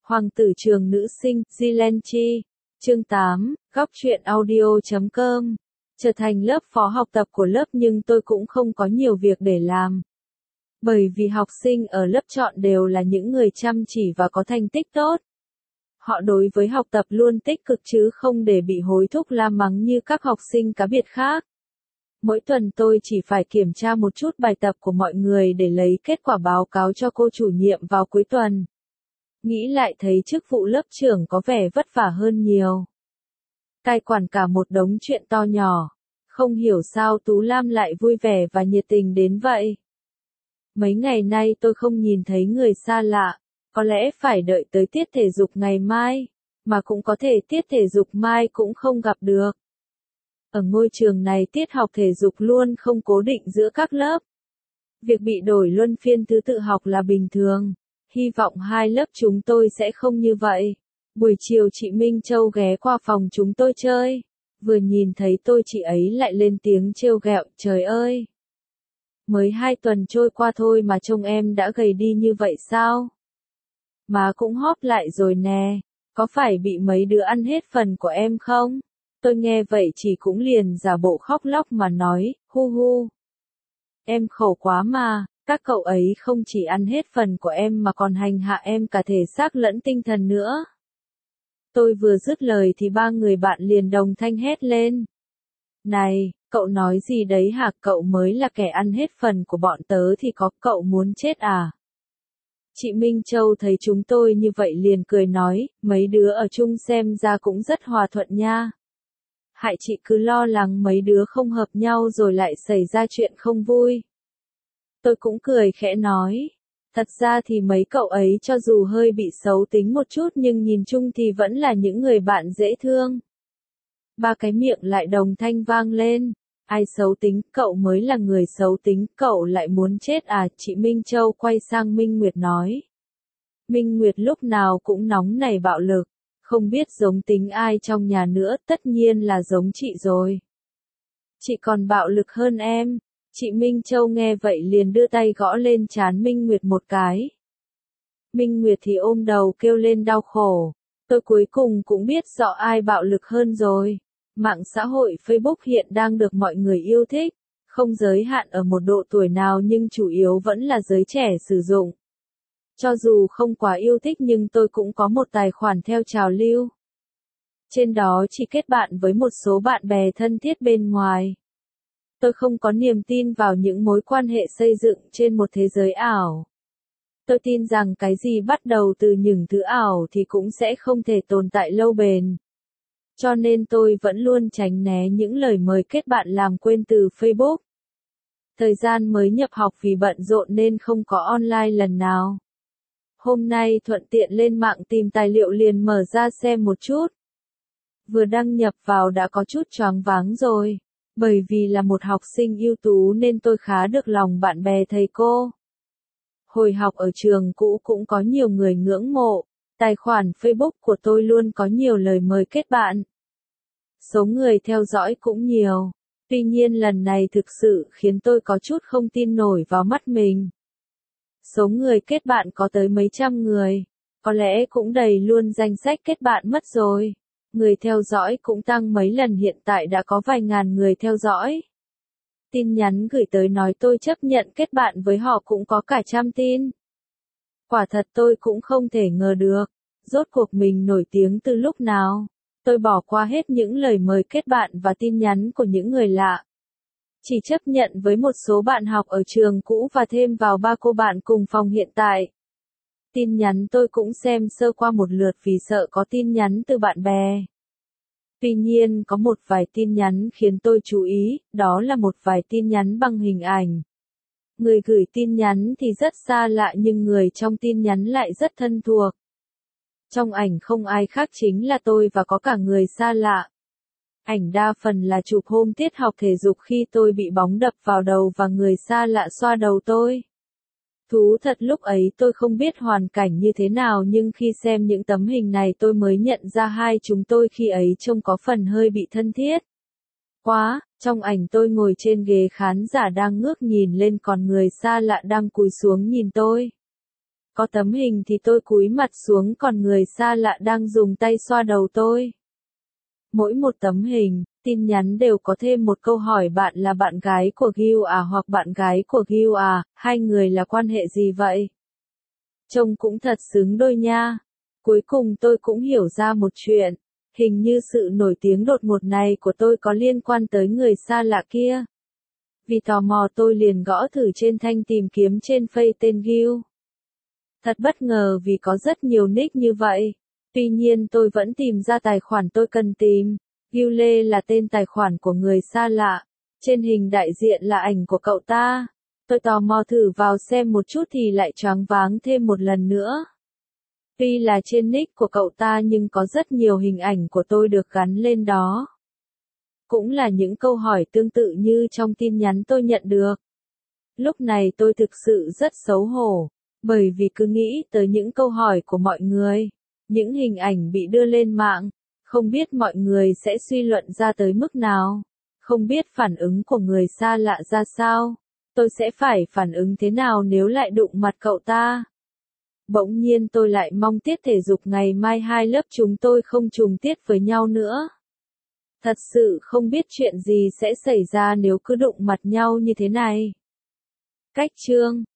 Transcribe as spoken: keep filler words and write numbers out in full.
Hoàng tử trường nữ sinh, Zilenchi. Chương tám, góc truyện audio chấm com. Trở thành lớp phó học tập của lớp nhưng tôi cũng không có nhiều việc để làm. Bởi vì học sinh ở lớp chọn đều là những người chăm chỉ và có thành tích tốt. Họ đối với học tập luôn tích cực chứ không để bị hối thúc la mắng như các học sinh cá biệt khác. Mỗi tuần tôi chỉ phải kiểm tra một chút bài tập của mọi người để lấy kết quả báo cáo cho cô chủ nhiệm vào cuối tuần. Nghĩ lại thấy chức vụ lớp trưởng có vẻ vất vả hơn nhiều. Cai quản cả một đống chuyện to nhỏ. Không hiểu sao Tú Lam lại vui vẻ và nhiệt tình đến vậy. Mấy ngày nay tôi không nhìn thấy người xa lạ. Có lẽ phải đợi tới tiết thể dục ngày mai. Mà cũng có thể tiết thể dục mai cũng không gặp được. Ở ngôi trường này tiết học thể dục luôn không cố định giữa các lớp. Việc bị đổi luân phiên thứ tự học là bình thường. Hy vọng hai lớp chúng tôi sẽ không như vậy. Buổi chiều chị Minh Châu ghé qua phòng chúng tôi chơi. Vừa nhìn thấy tôi chị ấy lại lên tiếng trêu ghẹo, trời ơi. Mới hai tuần trôi qua thôi mà trông em đã gầy đi như vậy sao? Má cũng hóp lại rồi nè, có phải bị mấy đứa ăn hết phần của em không? Tôi nghe vậy chỉ cũng liền giả bộ khóc lóc mà nói, hu hu. Em khổ quá mà, các cậu ấy không chỉ ăn hết phần của em mà còn hành hạ em cả thể xác lẫn tinh thần nữa. Tôi vừa dứt lời thì ba người bạn liền đồng thanh hét lên. Này, cậu nói gì đấy hả? Cậu mới là kẻ ăn hết phần của bọn tớ thì có cậu muốn chết à? Chị Minh Châu thấy chúng tôi như vậy liền cười nói, mấy đứa ở chung xem ra cũng rất hòa thuận nha. Hại chị cứ lo lắng mấy đứa không hợp nhau rồi lại xảy ra chuyện không vui. Tôi cũng cười khẽ nói, thật ra thì mấy cậu ấy cho dù hơi bị xấu tính một chút nhưng nhìn chung thì vẫn là những người bạn dễ thương. Ba cái miệng lại đồng thanh vang lên, ai xấu tính, cậu mới là người xấu tính, cậu lại muốn chết à? Chị Minh Châu quay sang Minh Nguyệt nói. Minh Nguyệt lúc nào cũng nóng nảy bạo lực, không biết giống tính ai trong nhà nữa, tất nhiên là giống chị rồi. Chị còn bạo lực hơn em. Chị Minh Châu nghe vậy liền đưa tay gõ lên trán Minh Nguyệt một cái. Minh Nguyệt thì ôm đầu kêu lên đau khổ. Tôi cuối cùng cũng biết rõ ai bạo lực hơn rồi. Mạng xã hội Facebook hiện đang được mọi người yêu thích, không giới hạn ở một độ tuổi nào nhưng chủ yếu vẫn là giới trẻ sử dụng. Cho dù không quá yêu thích nhưng tôi cũng có một tài khoản theo trào lưu. Trên đó chỉ kết bạn với một số bạn bè thân thiết bên ngoài. Tôi không có niềm tin vào những mối quan hệ xây dựng trên một thế giới ảo. Tôi tin rằng cái gì bắt đầu từ những thứ ảo thì cũng sẽ không thể tồn tại lâu bền. Cho nên tôi vẫn luôn tránh né những lời mời kết bạn làm quen từ Facebook. Thời gian mới nhập học vì bận rộn nên không có online lần nào. Hôm nay thuận tiện lên mạng tìm tài liệu liền mở ra xem một chút. Vừa đăng nhập vào đã có chút choáng váng rồi. Bởi vì là một học sinh ưu tú nên tôi khá được lòng bạn bè thầy cô. Hồi học ở trường cũ cũng có nhiều người ngưỡng mộ. Tài khoản Facebook của tôi luôn có nhiều lời mời kết bạn. Số người theo dõi cũng nhiều. Tuy nhiên lần này thực sự khiến tôi có chút không tin nổi vào mắt mình. Số người kết bạn có tới mấy trăm người. Có lẽ cũng đầy luôn danh sách kết bạn mất rồi. Người theo dõi cũng tăng mấy lần, hiện tại đã có vài ngàn người theo dõi. Tin nhắn gửi tới nói tôi chấp nhận kết bạn với họ cũng có cả trăm tin. Quả thật tôi cũng không thể ngờ được. Rốt cuộc mình nổi tiếng từ lúc nào. Tôi bỏ qua hết những lời mời kết bạn và tin nhắn của những người lạ. Chỉ chấp nhận với một số bạn học ở trường cũ và thêm vào ba cô bạn cùng phòng hiện tại. Tin nhắn tôi cũng xem sơ qua một lượt vì sợ có tin nhắn từ bạn bè. Tuy nhiên có một vài tin nhắn khiến tôi chú ý, đó là một vài tin nhắn bằng hình ảnh. Người gửi tin nhắn thì rất xa lạ nhưng người trong tin nhắn lại rất thân thuộc. Trong ảnh không ai khác chính là tôi và có cả người xa lạ. Ảnh đa phần là chụp hôm tiết học thể dục khi tôi bị bóng đập vào đầu và người xa lạ xoa đầu tôi. Thú thật lúc ấy tôi không biết hoàn cảnh như thế nào nhưng khi xem những tấm hình này tôi mới nhận ra hai chúng tôi khi ấy trông có phần hơi bị thân thiết. Quá, trong ảnh tôi ngồi trên ghế khán giả đang ngước nhìn lên còn người xa lạ đang cúi xuống nhìn tôi. Có tấm hình thì tôi cúi mặt xuống còn người xa lạ đang dùng tay xoa đầu tôi. Mỗi một tấm hình, tin nhắn đều có thêm một câu hỏi bạn là bạn gái của Gil à hoặc bạn gái của Gil à, hai người là quan hệ gì vậy? Trông cũng thật xứng đôi nha. Cuối cùng tôi cũng hiểu ra một chuyện, hình như sự nổi tiếng đột ngột này của tôi có liên quan tới người xa lạ kia. Vì tò mò tôi liền gõ thử trên thanh tìm kiếm trên Face tên Gil. Thật bất ngờ vì có rất nhiều nick như vậy. Tuy nhiên tôi vẫn tìm ra tài khoản tôi cần tìm. Gil Lê là tên tài khoản của người xa lạ. Trên hình đại diện là ảnh của cậu ta. Tôi tò mò thử vào xem một chút thì lại choáng váng thêm một lần nữa. Tuy là trên nick của cậu ta nhưng có rất nhiều hình ảnh của tôi được gắn lên đó. Cũng là những câu hỏi tương tự như trong tin nhắn tôi nhận được. Lúc này tôi thực sự rất xấu hổ, bởi vì cứ nghĩ tới những câu hỏi của mọi người, những hình ảnh bị đưa lên mạng, không biết mọi người sẽ suy luận ra tới mức nào, không biết phản ứng của người xa lạ ra sao, tôi sẽ phải phản ứng thế nào nếu lại đụng mặt cậu ta. Bỗng nhiên tôi lại mong tiết thể dục ngày mai hai lớp chúng tôi không trùng tiết với nhau nữa. Thật sự không biết chuyện gì sẽ xảy ra nếu cứ đụng mặt nhau như thế này. Cách chương